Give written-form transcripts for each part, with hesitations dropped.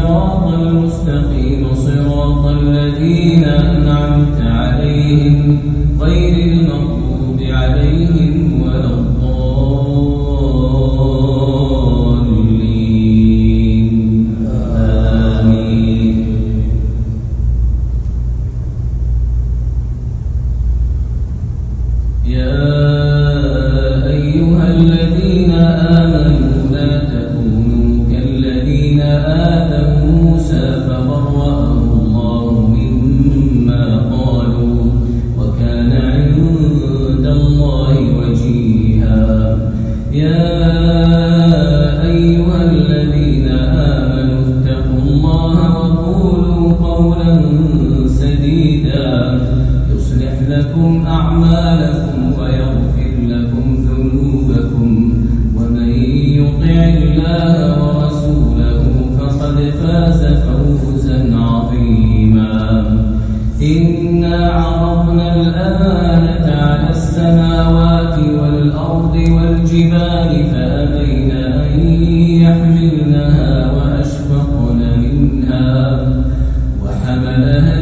الصراط المستقيم صراط الذين أنعمت عليهم غير المغضوب عليهم ولا الضالين آمين. يا أيها الذين آمنوا لا تكونوا كالذين آذوا موسى فبرأه الله مما قالوا وكان عند الله وجيها. يا أيها الذين آمنوا اتقوا الله وقولوا قولا سديدا يصلح لكم أعمالكم ويغفر لكم ذنوبكم ومن يطع الله ورسوله فقد فاز فوزا عظيما. إنا عرضنا الأمانة على السماوات والأرض والجبال فأبين أن يحملنها وأشفقن منها وحملها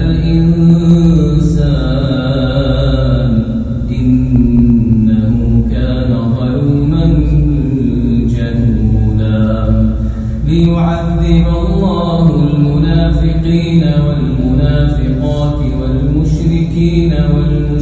الإنسان إنه كان ظلوما جهولا. ليعذب الله المنافقين والمنافقات والمشركين والمشركات